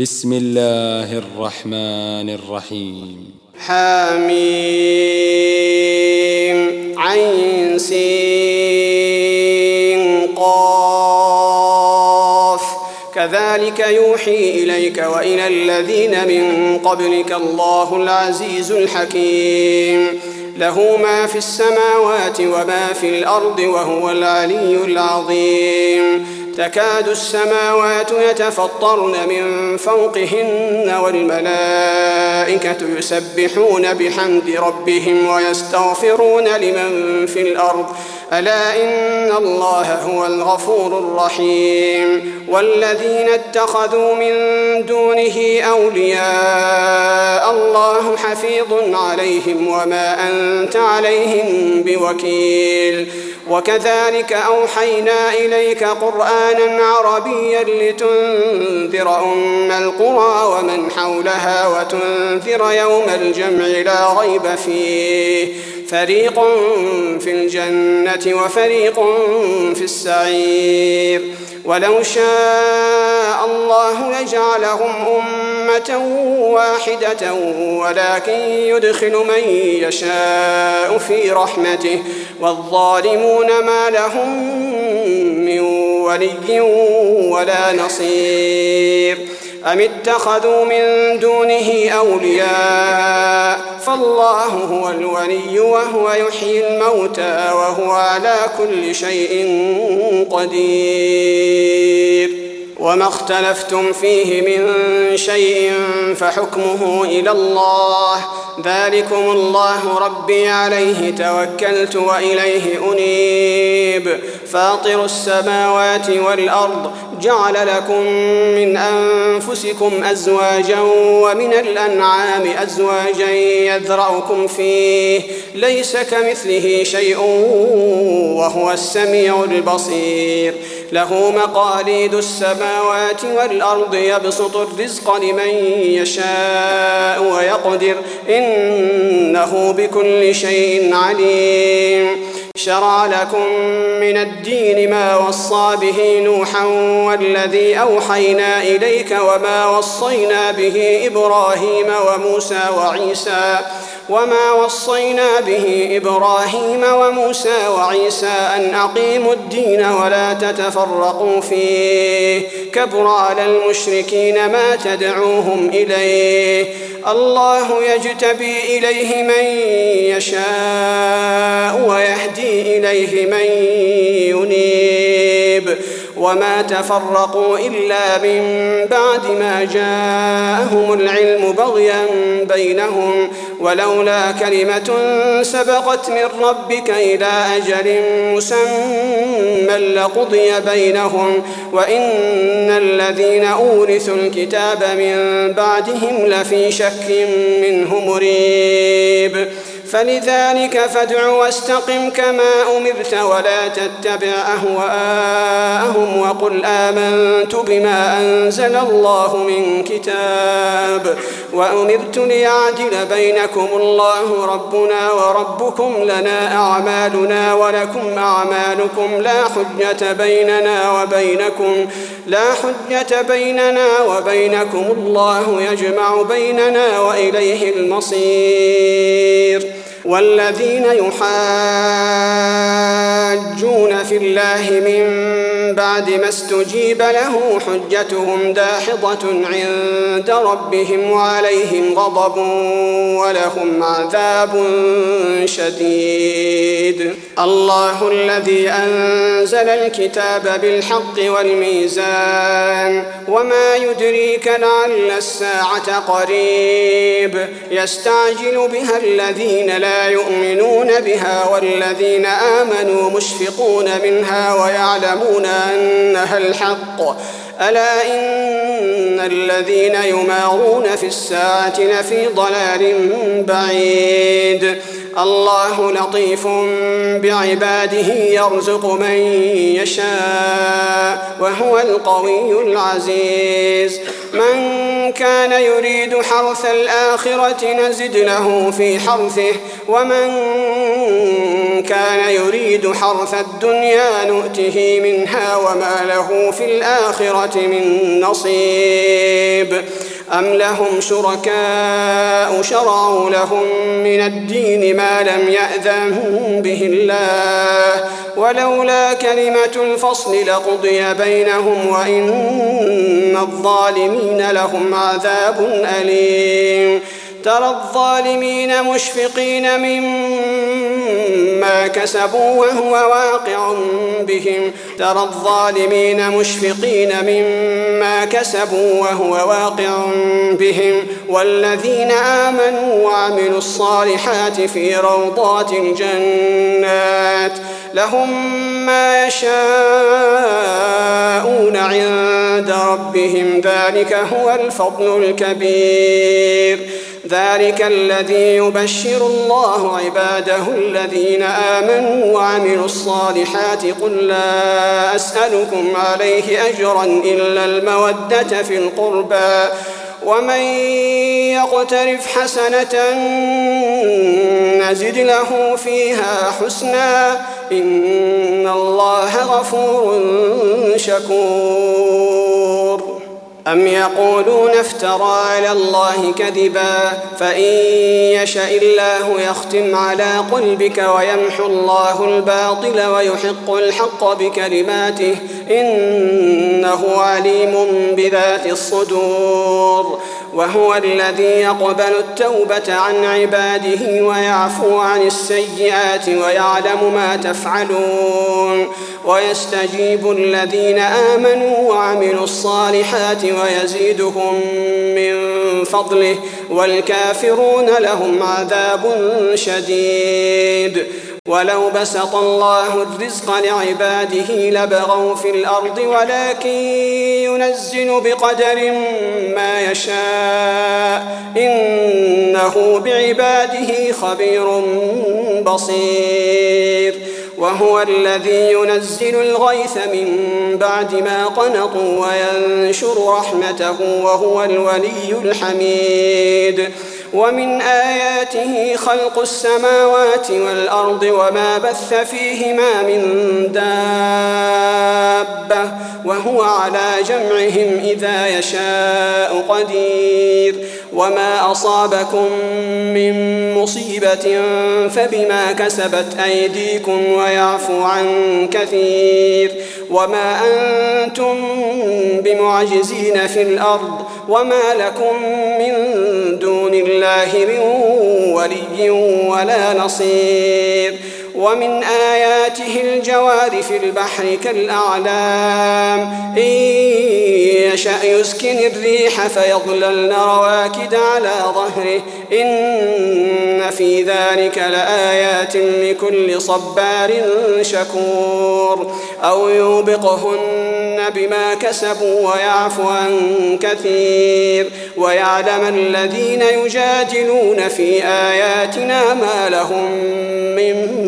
بسم الله الرحمن الرحيم. حميم عين سين قاف كذلك يوحي إليك وإلى الذين من قبلك الله العزيز الحكيم له ما في السماوات وما في الأرض وهو العلي العظيم تكاد السماوات يتفطرن من فوقهن والملائكة يسبحون بحمد ربهم ويستغفرون لمن في الأرض ألا إن الله هو الغفور الرحيم والذين اتخذوا من دونه أولياء الله حفيظ عليهم وما أنت عليهم بوكيل وكذلك أوحينا إليك قرآنا عربيا لتنذر أم القرى ومن حولها وتنذر يوم الجمع لا ريب فيه فريق في الجنة وفريق في السعير ولو شاء الله لجعلهم أمة واحدة ولكن يدخل من يشاء في رحمته والظالمون ما لهم من ولي ولا نصير أم اتخذوا من دونه أولياء فالله هو الولي وهو يحيي الموتى وهو على كل شيء قدير وما اختلفتم فيه من شيء فحكمه إلى الله ذلكم الله ربي عليه توكلت وإليه أنيب فاطر السماوات والأرض جعل لكم من أنفسكم أزواجا ومن الأنعام أزواجا يذرأكم فيه ليس كمثله شيء وهو السميع البصير له مقاليد السماوات والأرض يبسط الرزق لمن يشاء ويقدر إنه بكل شيء عليم شرع لكم من الدين ما وصى به نوحا والذي أوحينا إليك وما وصينا به إبراهيم وموسى وعيسى أن أقيموا الدين ولا تتفرقوا فيه كبر على المشركين ما تدعوهم إليه الله يجتبي إليه من يشاء ويهدي إليه من ينيب وما تفرقوا إلا من بعد ما جاءهم العلم بغيا بينهم ولولا كلمة سبقت من ربك إلى أجل مسمى لقضي بينهم وإن الذين أورثوا الكتاب من بعدهم لفي شك منه مريب فلذلك فادع واستقم كما أمرت ولا تتبع أهواءهم وقل آمنت بما أنزل الله من كتاب وأمرت ليعدل بينكم الله ربنا وربكم لنا أعمالنا ولكم أعمالكم لا حجة بيننا وبينكم الله يجمع بيننا وإليه المصير والذين يحاجون في الله من بعد ما استجيب له حجتهم داحضة عند ربهم وعليهم غضب ولهم عذاب شديد الله الذي أنزل الكتاب بالحق والميزان وما يدريك لعل الساعة قريب يستعجل بها الذين لا يؤمنون بها والذين آمنوا مشفقون منها ويعلمون أنها الحق ألا إن الذين يمارون في الساعة لفي ضلال بعيد الله لطيف بعباده يرزق من يشاء وهو القوي العزيز من كان يريد حرث الآخرة نزد له في حرثه ومن كان يريد حرث الدنيا نؤته منها وما له في الآخرة من نصيب أم لهم شركاء شرعوا لهم من الدين ما لم يأذن به الله ولولا كلمة الفصل لقضي بينهم وإن الظالمين لهم عذاب أليم ترى الظالمين مشفقين مما كسبوا وهو واقع بهم والذين آمنوا وعملوا الصالحات في روضات الجنات لهم ما يشاءون عند ربهم ذلك هو الفضل الكبير ذلك الذي يبشر الله عباده الذين آمنوا وعملوا الصالحات قل لا أسألكم عليه أجرا إلا المودة في القربى ومن يقترف حسنة نزد له فيها حسنا إن الله غفور شكور أم يقولون افترى على الله كذبا فإن يشأ الله يختم على قلبك ويمحو الله الباطل ويحق الحق بكلماته إنه عليم بذات الصدور وهو الذي يقبل التوبة عن عباده ويعفو عن السيئات ويعلم ما تفعلون ويستجيب الذين آمنوا وعملوا الصالحات ويزيدهم من فضله والكافرون لهم عذاب شديد ولو بسط الله الرزق لعباده لبغوا في الأرض ولكن ينزل بقدر ما يشاء إنه بعباده خبير بصير وهو الذي ينزل الغيث من بعد ما قنطوا وينشر رحمته وهو الولي الحميد ومن آياته خلق السماوات والأرض وما بث فيهما من دابة وهو على جمعهم إذا يشاء قدير وما أصابكم من مصيبة فبما كسبت أيديكم ويعفو عن كثير وما أنتم بمعجزين في الأرض وما لكم من دون الله من ولي ولا نصير ومن آياته الجوار في البحر كالأعلام إن يشأ يسكن الريح فيظللن رواكد على ظهره إن في ذلك لآيات لكل صبار شكور أو يوبقهن بما كسبوا ويعفو عن كثير ويعلم الذين يجادلون في آياتنا ما لهم من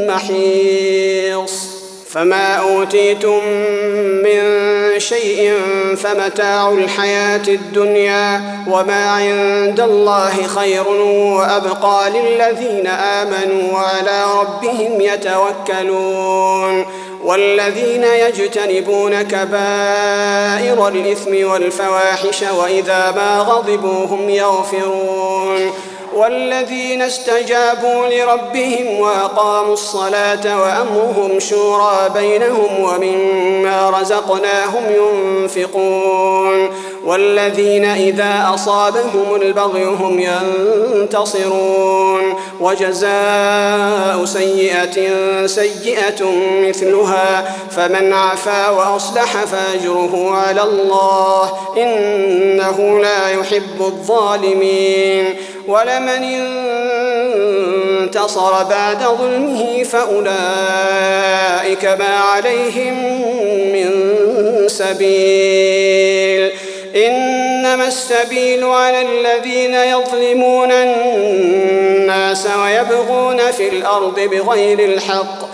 محيص فما أوتيتم من شيء فمتاع الحياة الدنيا وما عند الله خير وأبقى للذين آمنوا وعلى ربهم يتوكلون والذين يجتنبون كبائر الإثم والفواحش وإذا ما غضبوا هم يغفرون والذين استجابوا لربهم وأقاموا الصلاة وأمرهم شورى بينهم ومما رزقناهم ينفقون والذين إذا أصابهم البغي هم ينتصرون وجزاء سيئة سيئة مثلها فمن عفا وأصلح فأجره على الله إنه لا يحب الظالمين ولمن انتصر بعد ظلمه فأولئك ما عليهم من سبيل إنما السبيل على الذين يظلمون الناس ويبغون في الأرض بغير الحق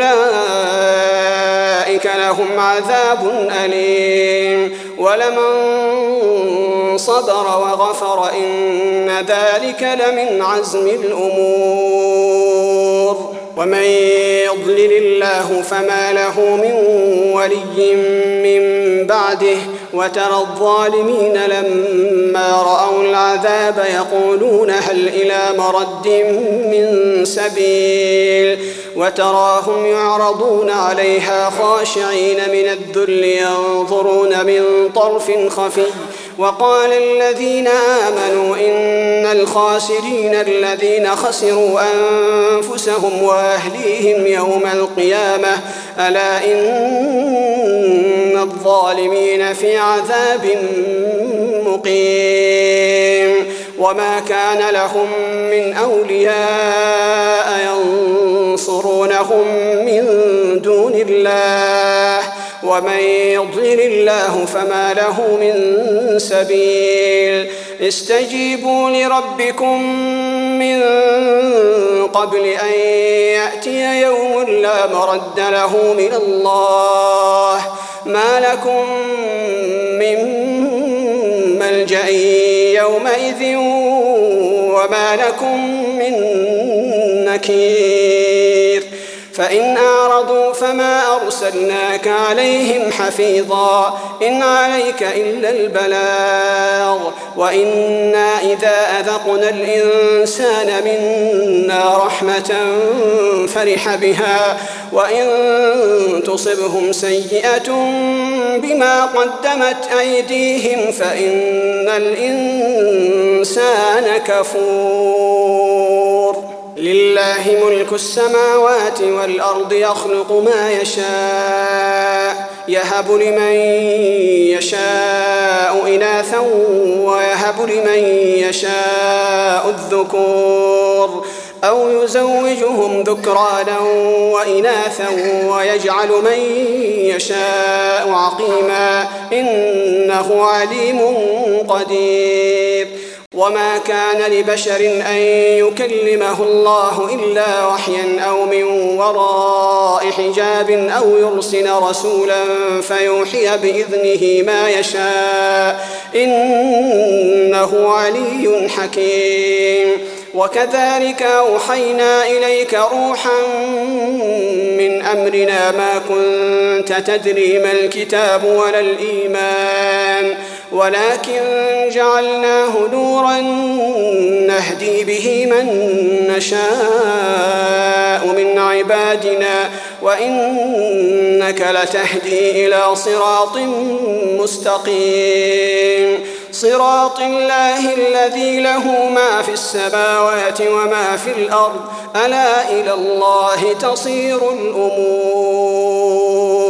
أولئك لهم عذاب أليم ولمن صبر وغفر إن ذلك لمن عزم الأمور ومن يضلل الله فما له من ولي من بعده وترى الظالمين لما رأوا العذاب يقولون هل إلى مرد من سبيل وتراهم يعرضون عليها خاشعين من الذل ينظرون من طرف خفي وقال الذين آمنوا إن الخاسرين الذين خسروا أنفسهم وأهليهم يوم القيامة ألا إن الظالمين في عذاب مقيم وما كان لهم من أولياء ينصرونهم من دون الله ومن يضلل الله فما له من سبيل استجيبوا لربكم من قبل أن يأتي يوم لا مرد له من الله ما لكم من ملجأ يومئذ وما لكم من نكير فإن أعرضوا فما أرسلناك عليهم حفيظا إن عليك إلا البلاغ وإنا إذا أذقنا الإنسان منا رحمة فرح بها وإن تصبهم سيئة بما قدمت أيديهم فإن الإنسان كفور لله ملك السماوات والأرض يخلق ما يشاء يهب لمن يشاء إناثا ويهب لمن يشاء الذكور أو يزوجهم ذكرانا وإناثا ويجعل من يشاء عقيما إنه عليم قدير وما كان لبشر أن يكلمه الله إلا وحيا أو من وراء حجاب أو يرسل رسولا فيوحي بإذنه ما يشاء إنه علي حكيم وكذلك أوحينا إليك روحا من أمرنا ما كنت تدري ما الكتاب ولا الإيمان ولكن جعلناه نورا نهدي به من نشاء من عبادنا وإنك لتهدي إلى صراط مستقيم صراط الله الذي له ما في السماوات وما في الأرض ألا إلى الله تصير الأمور